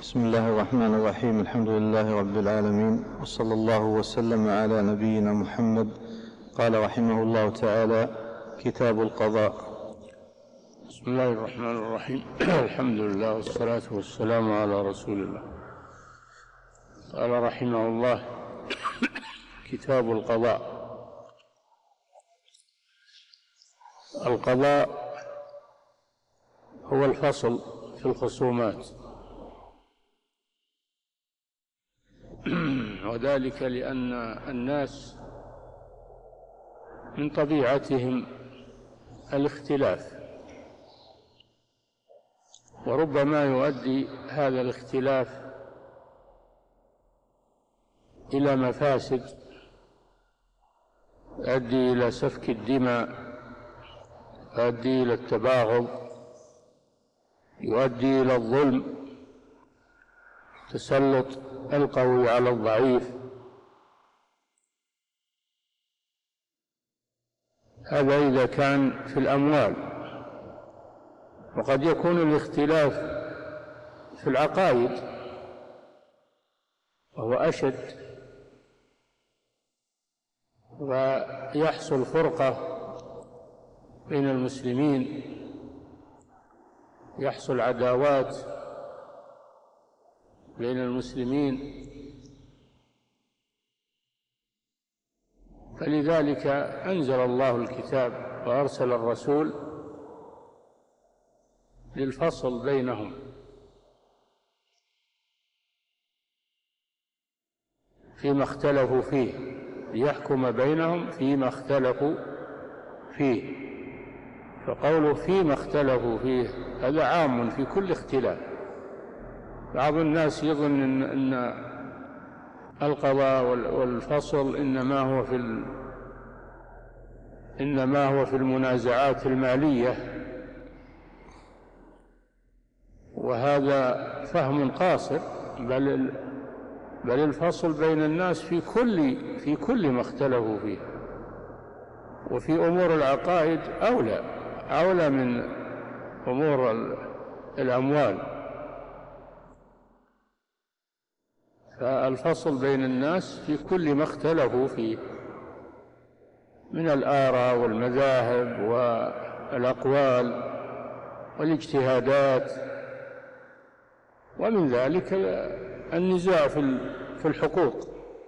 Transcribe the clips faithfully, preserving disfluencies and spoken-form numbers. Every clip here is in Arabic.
بسم الله الرحمن الرحيم. الحمد لله رب العالمين، وصلى الله وسلم على نبينا محمد. قال رحمه الله تعالى: كتاب القضاء. بسم الله الرحمن الرحيم. الحمد لله والصلاة والسلام على رسول الله. قال رحمه الله: كتاب القضاء. القضاء هو الفصل في الخصومات، وذلك لأن الناس من طبيعتهم الاختلاف، وربما يؤدي هذا الاختلاف إلى مفاسد، يؤدي إلى سفك الدماء، يؤدي إلى التباغض، يؤدي إلى الظلم، تسلط القوي على الضعيف. هذا إذا كان في الأموال، وقد يكون الاختلاف في العقائد وهو أشد، ويحصل فرقة بين المسلمين، يحصل عداوات بين المسلمين. فلذلك أنزل الله الكتاب وأرسل الرسول للفصل بينهم، فيما اختلفوا فيه، ليحكم بينهم فيما اختلفوا فيه. فقوله فيما اختلفوا فيه هذا عام في كل اختلاف. بعض الناس يظن إن, إن القضاء والفصل إنما هو في ال... إنما هو في المنازعات المالية، وهذا فهم قاصر، بل بل الفصل بين الناس في كل في كل ما اختلفوا فيه. وفي أمور العقائد أولى أولى من أمور الأموال. فالفصل بين الناس في كل ما اختلفوا فيه من الآراء والمذاهب والأقوال والاجتهادات، ومن ذلك النزاع في الحقوق.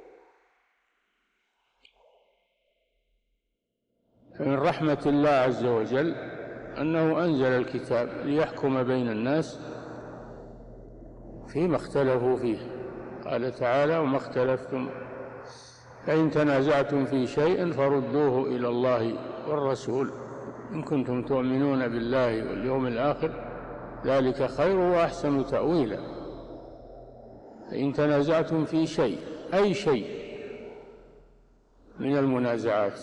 فمن رحمة الله عز وجل أنه أنزل الكتاب ليحكم بين الناس فيما اختلفوا فيه. قال تعالى: وما اختلفتم فإن تنازعتم في شيء فردوه إلى الله والرسول إن كنتم تؤمنون بالله واليوم الآخر ذلك خير وأحسن تأويلا. فإن تنازعتم في شيء، أي شيء من المنازعات،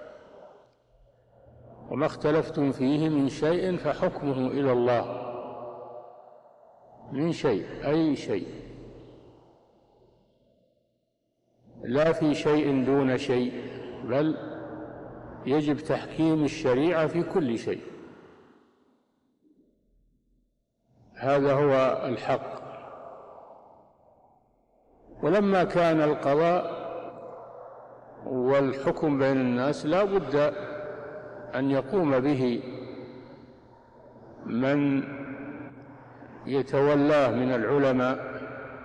وما اختلفتم فيه من شيء فحكمه إلى الله. من شيء، أي شيء، لا في شيء دون شيء، بل يجب تحكيم الشريعة في كل شيء. هذا هو الحق. ولما كان القضاء والحكم بين الناس لا بد أن يقوم به من يتولاه من العلماء،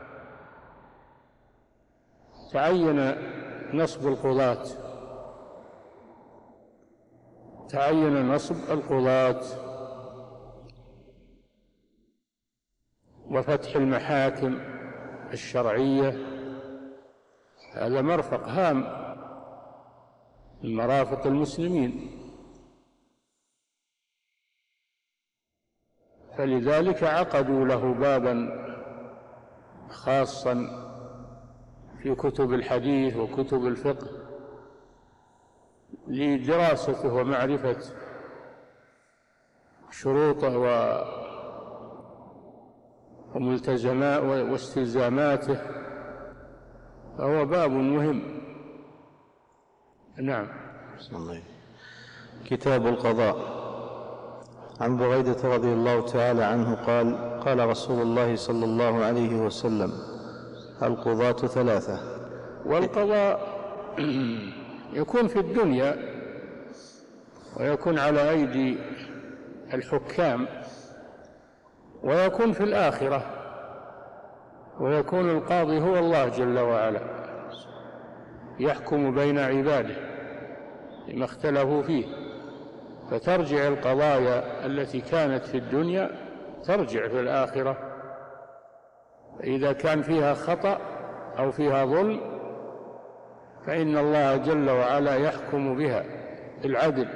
تعين نصب القضاة تعين نصب القضاة وفتح المحاكم الشرعية. هذا مرفق هام من مرافق المسلمين، فلذلك عقدوا له بابا خاصا في كتب الحديث وكتب الفقه لدراسته ومعرفة شروطه وملتزمات واستلزاماته، فهو باب مهم. نعم. كتاب القضاء. عن بريدة رضي الله تعالى عنه قال قال رسول الله صلى الله عليه وسلم: القضاة ثلاثة. والقضاء يكون في الدنيا ويكون على أيدي الحكام، ويكون في الآخرة ويكون القاضي هو الله جل وعلا يحكم بين عباده لما اختلفوا فيه، فترجع القضايا التي كانت في الدنيا ترجع في الآخرة. إذا كان فيها خطأ أو فيها ظلم فإن الله جل وعلا يحكم بها بالعدل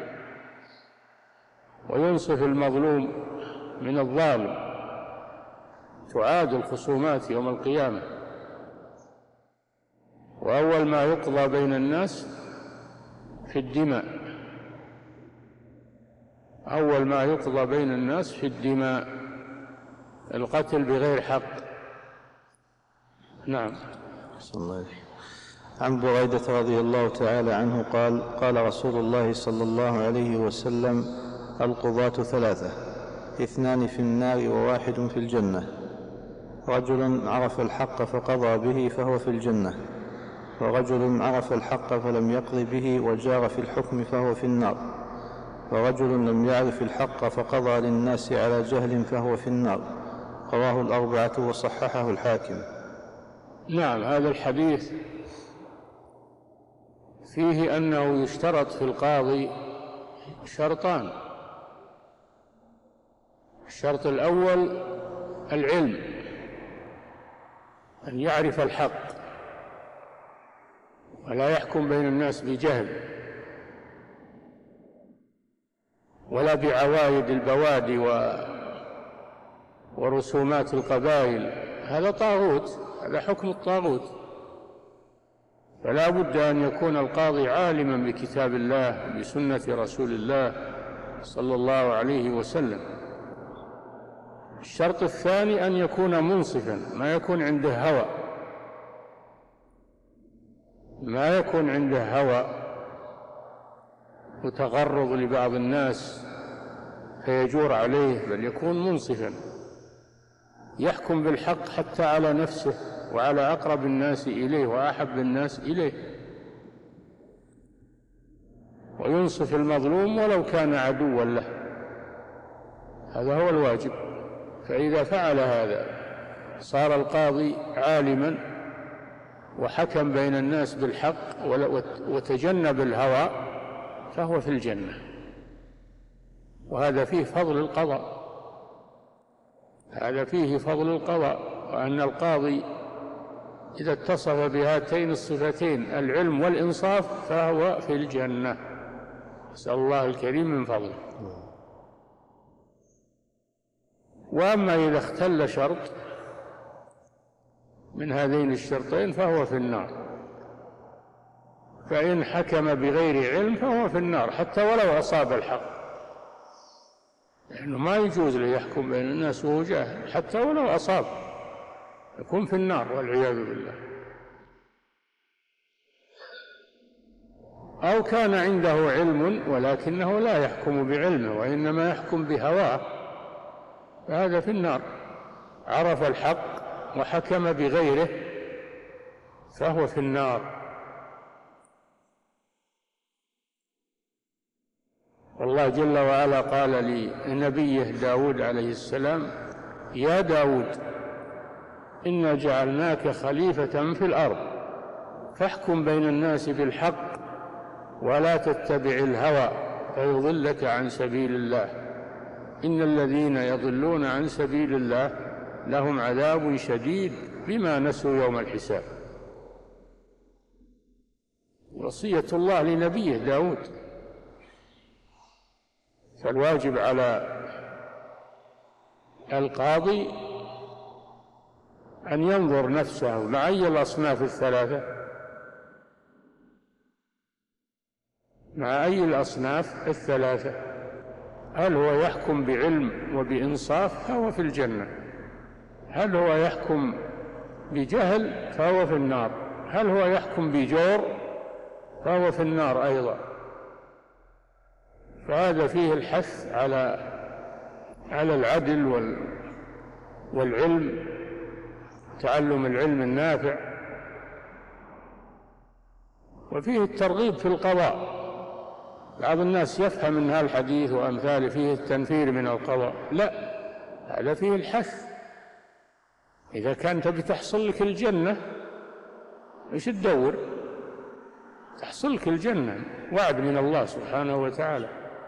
وينصف المظلوم من الظالم، تعاد الخصومات يوم القيامة. وأول ما يقضى بين الناس في الدماء، أول ما يقضى بين الناس في الدماء، القتل بغير حق. نعم. صلى الله عليه وسلم. عن بريدة رضي الله تعالى عنه قال قال رسول الله صلى الله عليه وسلم: القضاة ثلاثة، اثنان في النار وواحد في الجنة، رجل عرف الحق فقضى به فهو في الجنة، ورجل عرف الحق فلم يقض به وجار في الحكم فهو في النار، ورجل لم يعرف الحق فقضى للناس على جهل فهو في النار. رواه الأربعة وصححه الحاكم. نعم، هذا الحديث فيه أنه يشترط في القاضي شرطان: الشرط الأول العلم، أن يعرف الحق ولا يحكم بين الناس بجهل ولا بعوايد البوادي ورسومات القبائل، هذا طاغوت، هذا حكم الطاغوت. فلا بد أن يكون القاضي عالما بكتاب الله بسنة رسول الله صلى الله عليه وسلم. الشرط الثاني أن يكون منصفا، ما يكون عنده هوى، ما يكون عنده هوى وتغرض لبعض الناس فيجور عليه، بل يكون منصفا يحكم بالحق حتى على نفسه وعلى أقرب الناس إليه وأحب الناس إليه، وينصف المظلوم ولو كان عدوا له، هذا هو الواجب. فإذا فعل هذا صار القاضي عالما وحكم بين الناس بالحق وتجنب الهوى فهو في الجنة. وهذا فيه فضل القضاء، هذا فيه فضل القضاء، وأن القاضي إذا اتصف بهاتين الصفتين العلم والإنصاف فهو في الجنة. نسأل الله الكريم من فضله. وأما إذا اختل شرط من هذين الشرطين فهو في النار، فإن حكم بغير علم فهو في النار حتى ولو أصاب الحق، لأنه ما يجوز له يحكم بين الناس وهو جاهل حتى ولو أصاب، يكون في النار والعياذ بالله. أو كان عنده علم ولكنه لا يحكم بعلمه وإنما يحكم بهواه، فهذا في النار. عرف الحق وحكم بغيره فهو في النار. والله جل وعلا قال لنبيه داود عليه السلام: يا داود إنا جعلناك خليفة في الأرض فاحكم بين الناس بالحق ولا تتبع الهوى فيضلك عن سبيل الله إن الذين يضلون عن سبيل الله لهم عذاب شديد بما نسوا يوم الحساب. وصية الله لنبيه داود. فالواجب على القاضي أن ينظر نفسه مع أي الأصناف الثلاثة، مع أي الأصناف الثلاثة، هل هو يحكم بعلم وبإنصاف فهو في الجنة، هل هو يحكم بجهل فهو في النار، هل هو يحكم بجور فهو في النار أيضا. فهذا فيه الحث على على العدل والعلم، تعلم العلم النافع، وفيه الترغيب في القضاء. بعض الناس يفهم من هذا الحديث وأمثاله فيه التنفير من القضاء، لا، هذا فيه الحث. إذا كان تبي تحصل لك الجنة إيش تدور؟ تحصل لك الجنة، وعد من الله سبحانه وتعالى.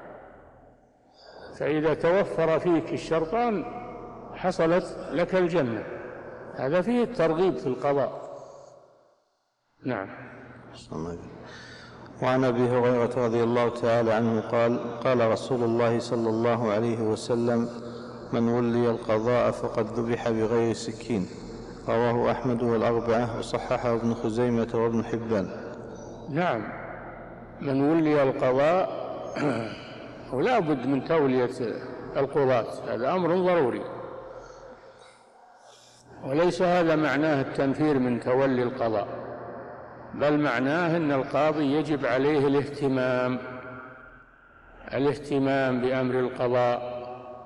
فإذا توفر فيك الشرطان حصلت لك الجنة، هذا فيه الترغيب في القضاء. نعم. وعن أبي هريرة رضي الله تعالى عنه قال قال رسول الله صلى الله عليه وسلم: من ولي القضاء فقد ذبح بغير سكين. رواه أحمد والأربعة وصححه ابن خزيمة وابن حبان. نعم، من ولي القضاء ولا بد من تولية القضاة، هذا أمر ضروري، وليس هذا معناه التنفير من تولي القضاء، بل معناه أن القاضي يجب عليه الاهتمام الاهتمام بأمر القضاء،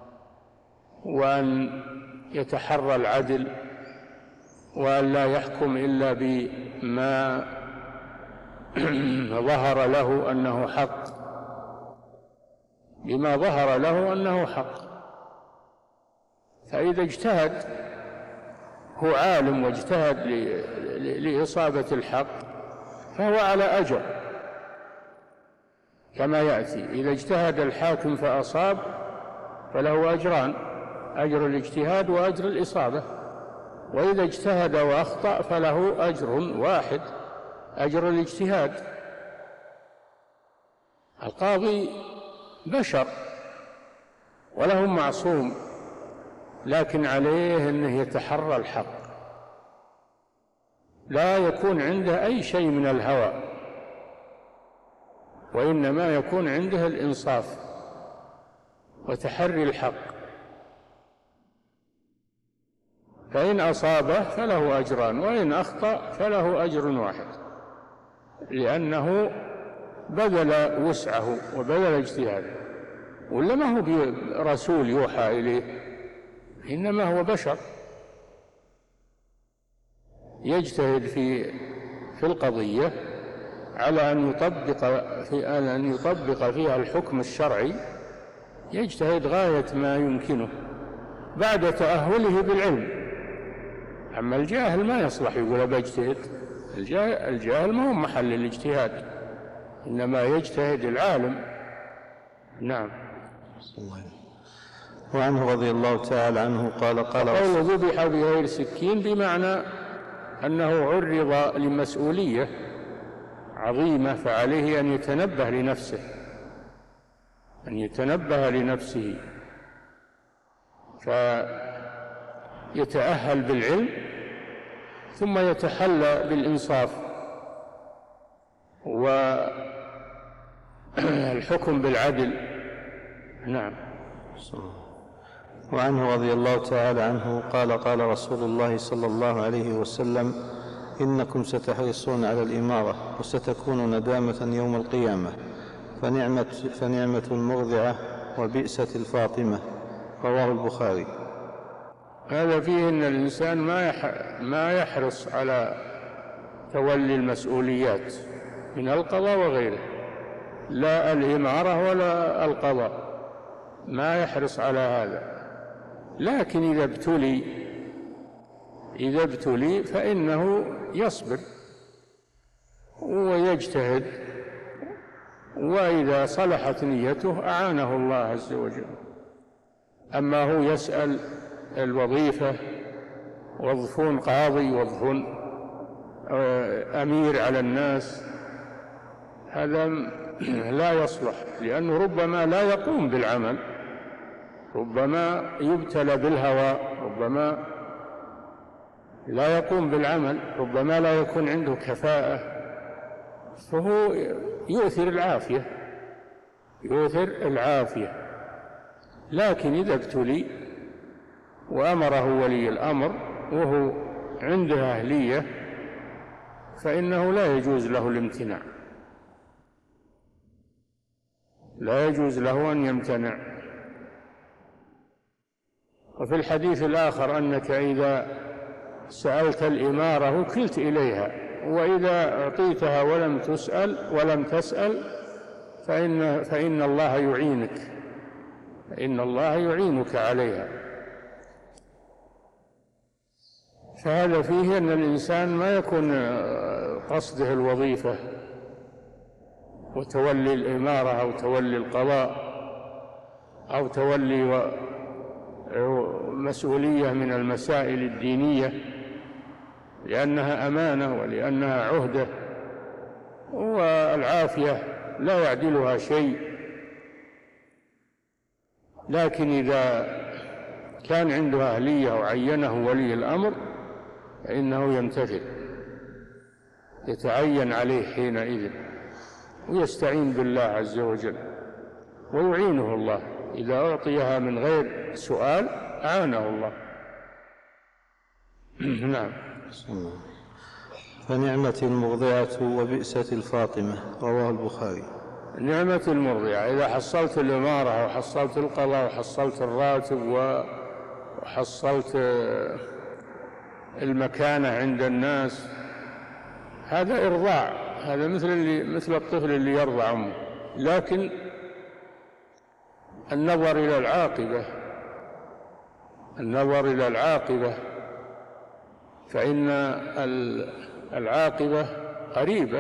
وأن يتحرى العدل، وأن لا يحكم إلا بما ظهر له أنه حق بما ظهر له أنه حق. فإذا اجتهد، هو عالم واجتهد لإصابة الحق، فهو على أجر كما يأتي. إذا اجتهد الحاكم فأصاب فله أجران: أجر الاجتهاد وأجر الإصابة. وإذا اجتهد وأخطأ فله أجر واحد، أجر الاجتهاد. القاضي بشر وله معصوم، لكن عليه أنه يتحرى الحق، لا يكون عنده أي شيء من الهوى، وإنما يكون عنده الإنصاف وتحري الحق. فإن أصابه فله أجران، وإن أخطأ فله أجر واحد، لأنه بذل وسعه وبذل اجتهاده. ولا ما هو برسول يوحى إليه، إنما هو بشر يجتهد في في القضية على أن يطبق في أن يطبق فيها الحكم الشرعي، يجتهد غاية ما يمكنه بعد تأهله بالعلم. أما الجاهل ما يصلح يقول بجتهد، الجاهل ما هو محل الاجتهاد، إنما يجتهد العالم. نعم. وعنه رضي الله تعالى عنه قال قال قوله ذبح بغير سكين بمعنى أنه عرض لمسؤولية عظيمة، فعليه أن يتنبه لنفسه أن يتنبه لنفسه فيتأهل بالعلم، ثم يتحلى بالإنصاف والحكم بالعدل. نعم. وعنه رضي الله تعالى عنه قال قال رسول الله صلى الله عليه وسلم: إنكم ستحرصون على الإمارة وستكون ندامة يوم القيامة، فنعمة, فنعمة المرضعة وبئست الفاطمة. رواه البخاري. هذا فيه أن الإنسان ما ما يحرص على تولي المسؤوليات من القضاء وغيره، لا الإمارة ولا القضاء، ما يحرص على هذا. لكن إذا ابتلي إذا ابتلي فإنه يصبر ويجتهد، وإذا صلحت نيته أعانه الله عز وجل. أما هو يسأل الوظيفة وظفون قاضي وظفون أمير على الناس، هذا لا يصلح، لأنه ربما لا يقوم بالعمل، ربما يبتلى بالهوى، ربما لا يقوم بالعمل، ربما لا يكون عنده كفاءة، فهو يؤثر العافية يؤثر العافية. لكن إذا ابتلي وأمره ولي الأمر وهو عنده أهلية فإنه لا يجوز له الامتناع، لا يجوز له أن يمتنع. وفي الحديث الآخر أنك إذا سألت الإمارة وكلت إليها، وإذا أعطيتها ولم تسأل ولم تسأل فإن, فإن الله يعينك فإن الله يعينك عليها. فهذا فيه أن الإنسان ما يكون قصده الوظيفة وتولي الإمارة أو تولي القضاء أو تولي مسؤولية من المسائل الدينية، لأنها أمانة ولأنها عهدة، والعافية لا يعدلها شيء. لكن إذا كان عنده أهلية وعينه ولي الأمر فإنه يمتثل، يتعين عليه حينئذ ويستعين بالله عز وجل ويعينه الله. إذا أعطيها من غير سؤال أعانه الله. نعم. فنعمة المرضعة وبئسة الفاطمة، رواه البخاري. نعمة المرضعة إذا حصلت الإمارة وحصلت القضاء وحصلت الراتب وحصلت المكانة عند الناس، هذا إرضاع، هذا مثل اللي مثل الطفل اللي يرضع أمه. لكن النظر إلى العاقبة النظر إلى العاقبة فإن العاقبة قريبة.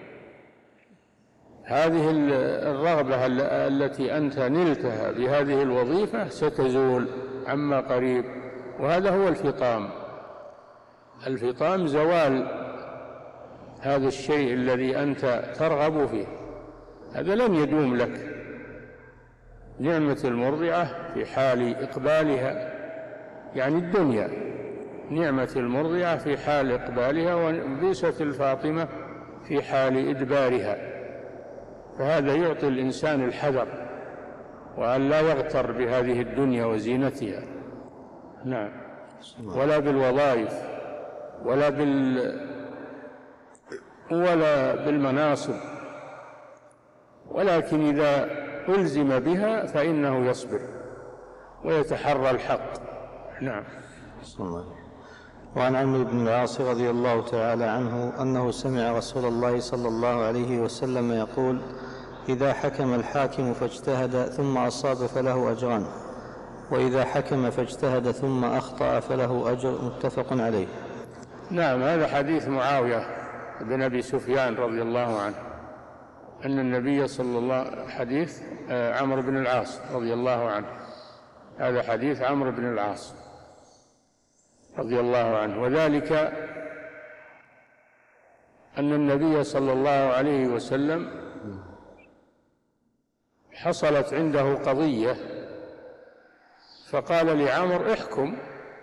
هذه الرغبة التي أنت نلتها بهذه الوظيفة ستزول عما قريب، وهذا هو الفطام. الفطام زوال هذا الشيء الذي أنت ترغب فيه، هذا لن يدوم لك. نعمة المرضعة في حال إقبالها، يعني الدنيا، نعمة المرضعة في حال إقبالها، وبئسة الفاطمة في حال إدبارها. فهذا يعطي الإنسان الحذر وأن لا يغتر بهذه الدنيا وزينتها. نعم. ولا بالوظائف ولا بال ولا بالمناصب، ولكن إذا ألزم بها فإنه يصبر ويتحرى الحق. نعم. وعن عمرو بن العاص رضي الله تعالى عنه أنه سمع رسول الله صلى الله عليه وسلم يقول: إذا حكم الحاكم فاجتهد ثم أصاب فله أجران، وإذا حكم فاجتهد ثم أخطأ فله أجر، متفق عليه. نعم. هذا حديث معاوية بن أبي سفيان رضي الله عنه أن النبي صلى الله حديث عمرو بن العاص رضي الله عنه هذا حديث عمرو بن العاص رضي الله عنه، وذلك أن النبي صلى الله عليه وسلم حصلت عنده قضية فقال لعمر: احكم.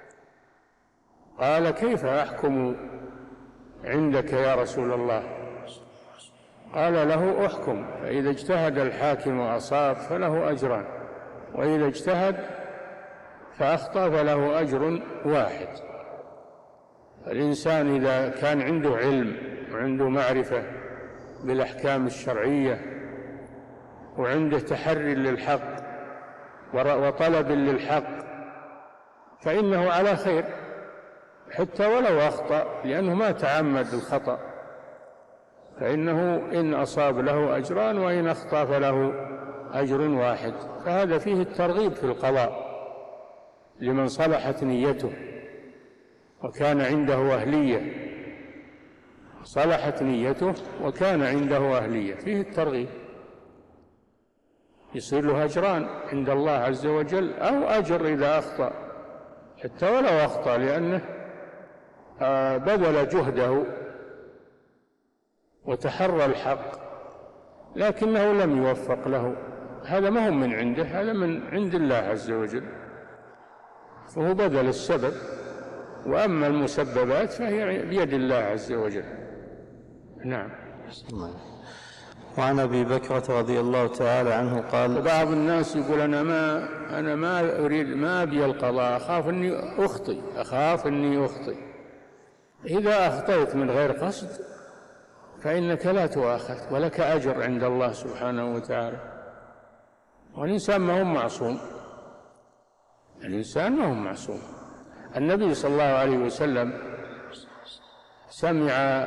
قال: كيف أحكم عندك يا رسول الله؟ قال له: احكم، فإذا اجتهد الحاكم وأصاب فله أجران، وإذا اجتهد فأخطأ فله أجر واحد. الإنسان إذا كان عنده علم وعنده معرفة بالأحكام الشرعية وعنده تحري للحق وطلب للحق فإنه على خير، حتى ولو أخطأ، لأنه ما تعمد الخطأ، فإنه إن أصاب له أجران وإن أخطأ فله أجر واحد. فهذا فيه الترغيب في القضاء لمن صلحت نيته وكان عنده أهلية، صلحت نيته وكان عنده أهلية، فيه الترغيب، يصير له أجران عند الله عز وجل، أو أجر إذا أخطأ حتى ولو أخطأ، لأنه بذل جهده وتحرى الحق لكنه لم يوفق له. هذا ما هو من عنده، هذا من عند الله عز وجل، فهو بذل السبب، وأما المسببات فهي بيد الله عز وجل. نعم. وعن أبي بكرة رضي الله تعالى عنه قال: بعض الناس يقول: أنا ما أنا ما أريد ما أبي القضاء، أخاف أني أخطئ أخاف أني أخطئ إذا أخطأت من غير قصد فإنك لا تؤاخذ ولك أجر عند الله سبحانه وتعالى، والإنسان ما هو معصوم، الإنسان ما هو معصوم. النبي صلى الله عليه وسلم سمع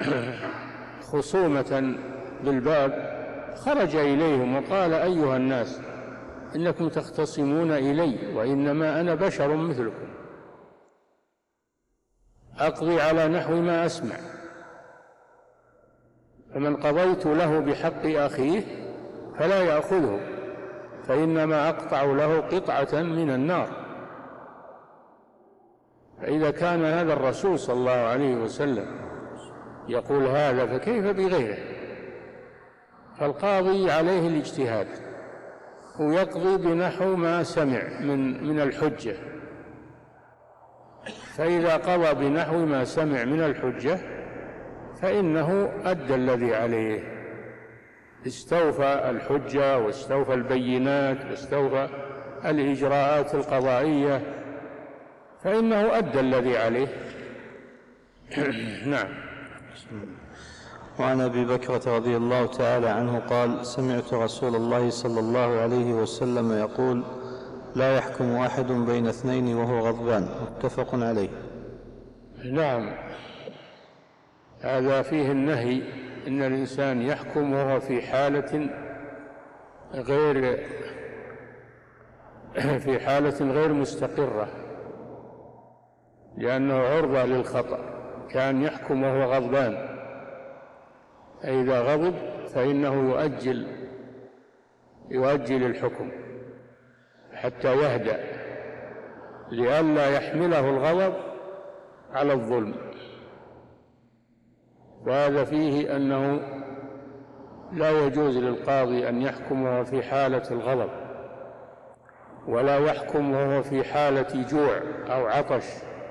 خصومة بالباب خرج إليهم وقال: أيها الناس، إنكم تختصمون إلي وإنما أنا بشر مثلكم، أقضي على نحو ما أسمع، فمن قضيت له بحق أخيه فلا يأخذه، فإنما أقطع له قطعة من النار. فإذا كان هذا الرسول صلى الله عليه وسلم يقول هذا فكيف بغيره؟ فالقاضي عليه الاجتهاد ويقضي بنحو ما سمع من من الحجة، فإذا قضى بنحو ما سمع من الحجة فإنه أدى الذي عليه، استوفى الحجة واستوفى البينات واستوفى الإجراءات القضائية، فإنه أدى الذي عليه. نعم. وعن أبي بكرة رضي الله تعالى عنه قال: سمعت رسول الله صلى الله عليه وسلم يقول: لا يحكم أحد بين اثنين وهو غضبان. متفق عليه. نعم، هذا فيه النهي إن الإنسان يحكم وهو في حالة غير في حالة غير مستقرة، لأنه عرضة للخطأ. كان يحكم وهو غضبان، إذا غضب فإنه يؤجل يؤجل الحكم حتى يهدأ لئلا يحمله الغضب على الظلم. وهذا فيه أنه لا يجوز للقاضي أن يحكم وهو في حالة الغضب، ولا يحكم وهو في حالة جوع أو عطش،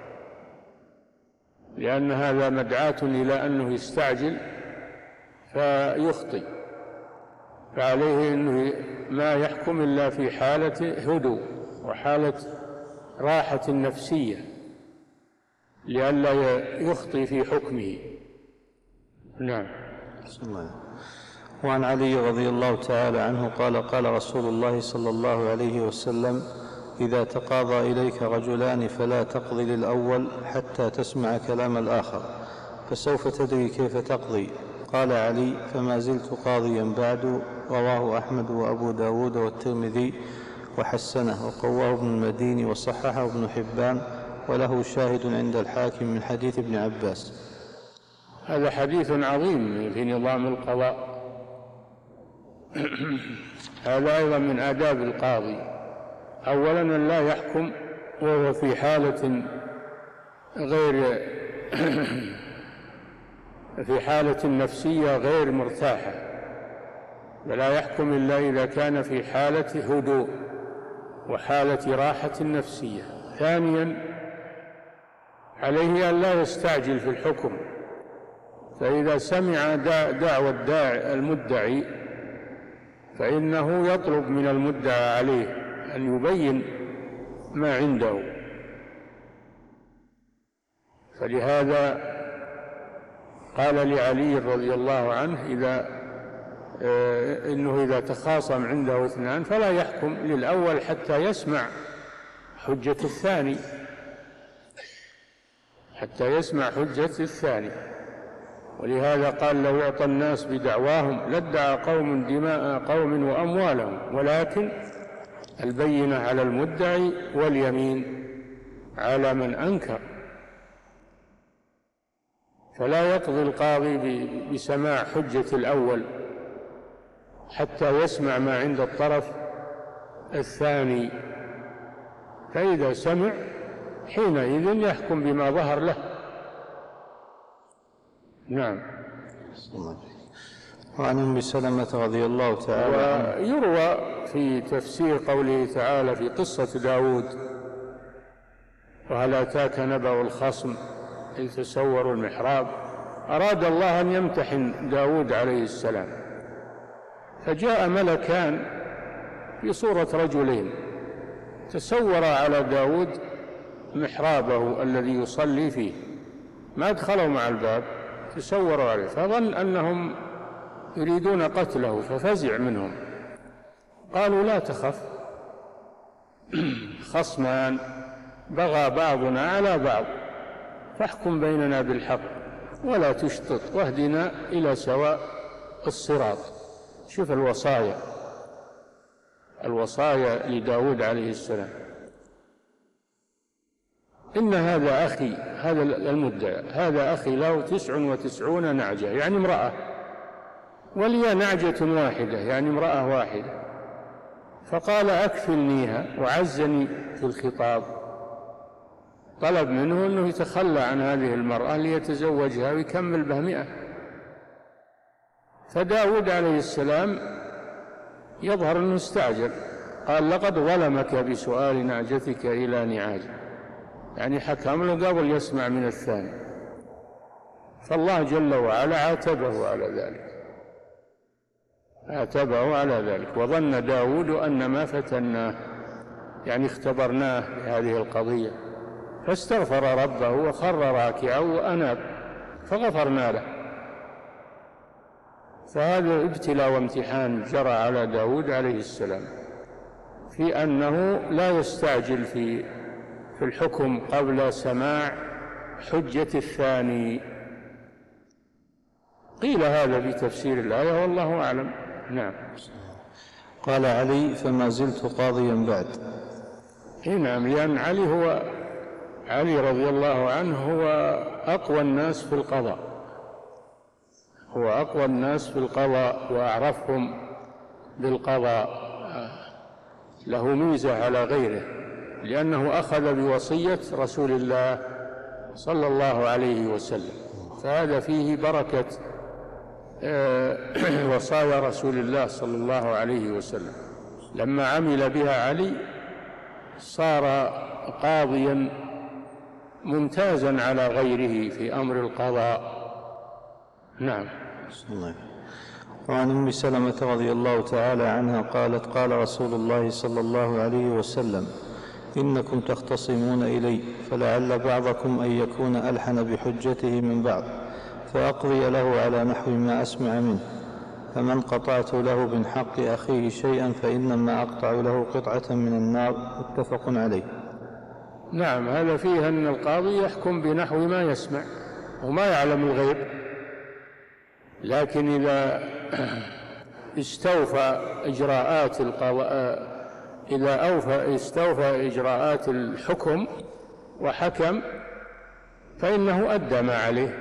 لأن هذا مدعاة إلى أنه يستعجل فيخطئ. فعليه أنه ما يحكم إلا في حالة هدوء وحالة راحة نفسية لئلا يخطئ في حكمه. نعم. وعن علي رضي الله تعالى عنه قال: قال رسول الله صلى الله عليه وسلم: إذا تقاضى إليك رجلان فلا تقضي للأول حتى تسمع كلام الآخر، فسوف تدري كيف تقضي. قال علي: فما زلت قاضيا بعد. رواه أحمد وأبو داود والترمذي وحسنه، وقواه ابن المديني وصححه ابن حبان، وله شاهد عند الحاكم من حديث ابن عباس. هذا حديث عظيم في نظام القضاء. هذا أيضا من آداب القاضي، أولا أن لا يحكم وهو في حالة غير في حالة نفسية غير مرتاحة، ولا يحكم إلا إذا كان في حالة هدوء وحالة راحة نفسية. ثانيا عليه أن لا يستعجل في الحكم، فإذا سمع دعوى الداعي المدعي فإنه يطلب من المدعى عليه أن يبين ما عنده. فلهذا قال لعلي رضي الله عنه إذا آه إنه إذا تخاصم عنده اثنان فلا يحكم للأول حتى يسمع حجة الثاني حتى يسمع حجة الثاني. ولهذا قال: لو يعطى الناس بدعواهم لادعى قوم دماء قوم وأموالهم، ولكن البينة على المدعي واليمين على من أنكر. فلا يقضي القاضي بسماع حجة الأول حتى يسمع ما عند الطرف الثاني، فإذا سمع حينئذ يحكم بما ظهر له. نعم. وعن أم سلمة رضي الله تعالى عنها ويروى في تفسير قوله تعالى في قصة داود: وهل أتاك نبأ الخصم إذ تسوروا المحراب. أراد الله أن يمتحن داود عليه السلام، فجاء ملكان في صورة رجلين تسورا على داود محرابه الذي يصلي فيه، ما دخلوا مع الباب، تسوروا عليه، فظن أنهم يريدون قتله ففزع منهم. قالوا: لا تخف، خصمان بغى بعضنا على بعض فاحكم بيننا بالحق ولا تشطط واهدنا إلى سواء الصراط. شوف الوصايا الوصايا لداود عليه السلام. إن هذا أخي، هذا المدعي، هذا أخي له تسع وتسعون نعجة، يعني امرأة، ولي نعجة واحدة، يعني امرأة واحدة، فقال أكفلنيها وعزني في الخطاب. طلب منه أنه يتخلى عن هذه المرأة ليتزوجها ويكمل بها مئة. فداود عليه السلام يظهر أنه استعجل، قال لقد ظلمك بسؤال نعجتك إلى نعاجه، يعني حكم له قبل يسمع من الثاني. فالله جل وعلا عاتبه على ذلك، عاتبه على ذلك. وظن داود أن ما فتناه، يعني اختبرناه بهذه القضية، فاستغفر ربه وخر راكعا وأناب فغفرنا له. فهذا ابتلاء وامتحان جرى على داود عليه السلام في أنه لا يستعجل في في الحكم قبل سماع حجة الثاني. قيل هذا في تفسير الآية والله أعلم. نعم. قال علي فما زلت قاضيا بعد. نعم، لأن علي هو علي رضي الله عنه هو أقوى الناس في القضاء، هو أقوى الناس في القضاء وأعرفهم بالقضاء، له ميزة على غيره لأنه أخذ بوصية رسول الله صلى الله عليه وسلم، فهذا فيه بركة وصايا رسول الله صلى الله عليه وسلم. لما عمل بها علي صار قاضيا ممتازا على غيره في أمر القضاء. نعم. وعن أم سلمة رضي الله تعالى عنها قالت قال رسول الله صلى الله عليه وسلم إنكم تختصمون إلي فلعل بعضكم أن يكون ألحن بحجته من بعض فأقضي له على نحو ما أسمع منه، فمن قطعت له من حق أخيه شيئا فإنما أقطع له قطعة من النار. متفق عليه. نعم، هذا فيه أن القاضي يحكم بنحو ما يسمع وما يعلم الغيب، لكن إذا استوفى إجراءات القضاء إذا أوفى استوفى إجراءات الحكم وحكم فإنه أدى ما عليه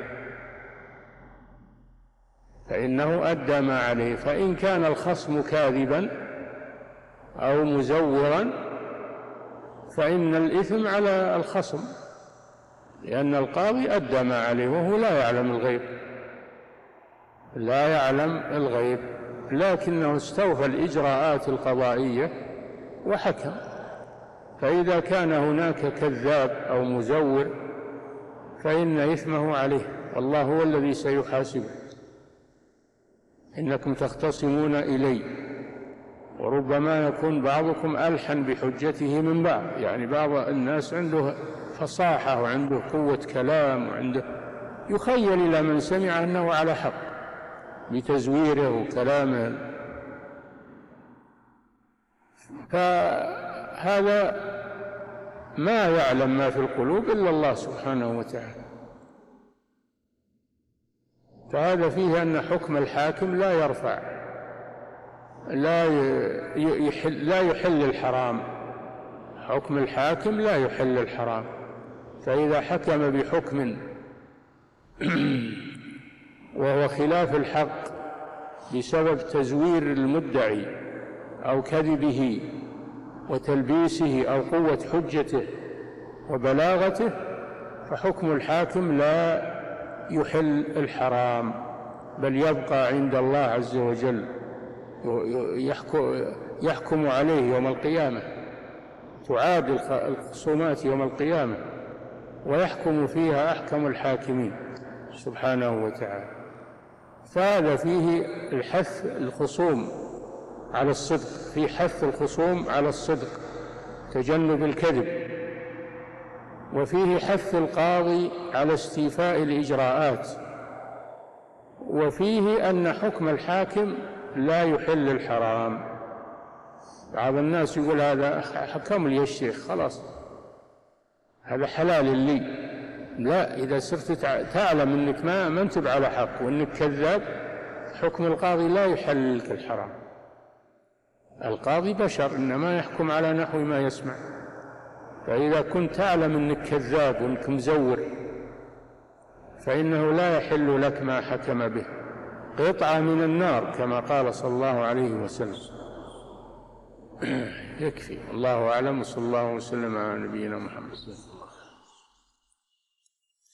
فإنه أدى ما عليه فإن كان الخصم كاذبا أو مزورا فإن الإثم على الخصم، لأن القاضي أدى ما عليه وهو لا يعلم الغيب لا يعلم الغيب لكنه استوفى الإجراءات القضائية وحكم. فإذا كان هناك كذاب أو مزور فإن إثمه عليه والله هو الذي سيحاسبه. إنكم تختصمون إلي، وربما يكون بعضكم ألحن بحجته من بعض، يعني بعض الناس عنده فصاحة وعنده قوة كلام وعنده يخيل إلى من سمع أنه على حق بتزويره وكلامه، فهذا ما يعلم ما في القلوب إلا الله سبحانه وتعالى. فهذا فيه أن حكم الحاكم لا يرفع لا يحل, لا يحل الحرام، حكم الحاكم لا يحل الحرام. فإذا حكم بحكم وهو خلاف الحق بسبب تزوير المدعي أو كذبه وتلبيسه أو قوة حجته وبلاغته فحكم الحاكم لا يحل الحرام بل يبقى عند الله عز وجل يحكم عليه يوم القيامة، تعاد الخصومات يوم القيامة ويحكم فيها أحكم الحاكمين سبحانه وتعالى. فهذا فيه الحث الخصوم على الصدق، في حث الخصوم على الصدق تجنب الكذب، وفيه حث القاضي على استيفاء الإجراءات، وفيه أن حكم الحاكم لا يحل الحرام. بعض الناس يقول هذا حكم لي الشيخ خلاص هذا حلال لي. لا، إذا صرت تعلم أنك ما ما أنت على حق وأنك كذاب، حكم القاضي لا يحل لك الحرام. القاضي بشر إنما يحكم على نحو ما يسمع. فإذا كنت تعلم أنك كذاب وأنك مزور فإنه لا يحل لك ما حكم به، قطعة من النار كما قال صلى الله عليه وسلم. يكفي. الله أعلم، وصلى الله وسلم على نبينا محمد.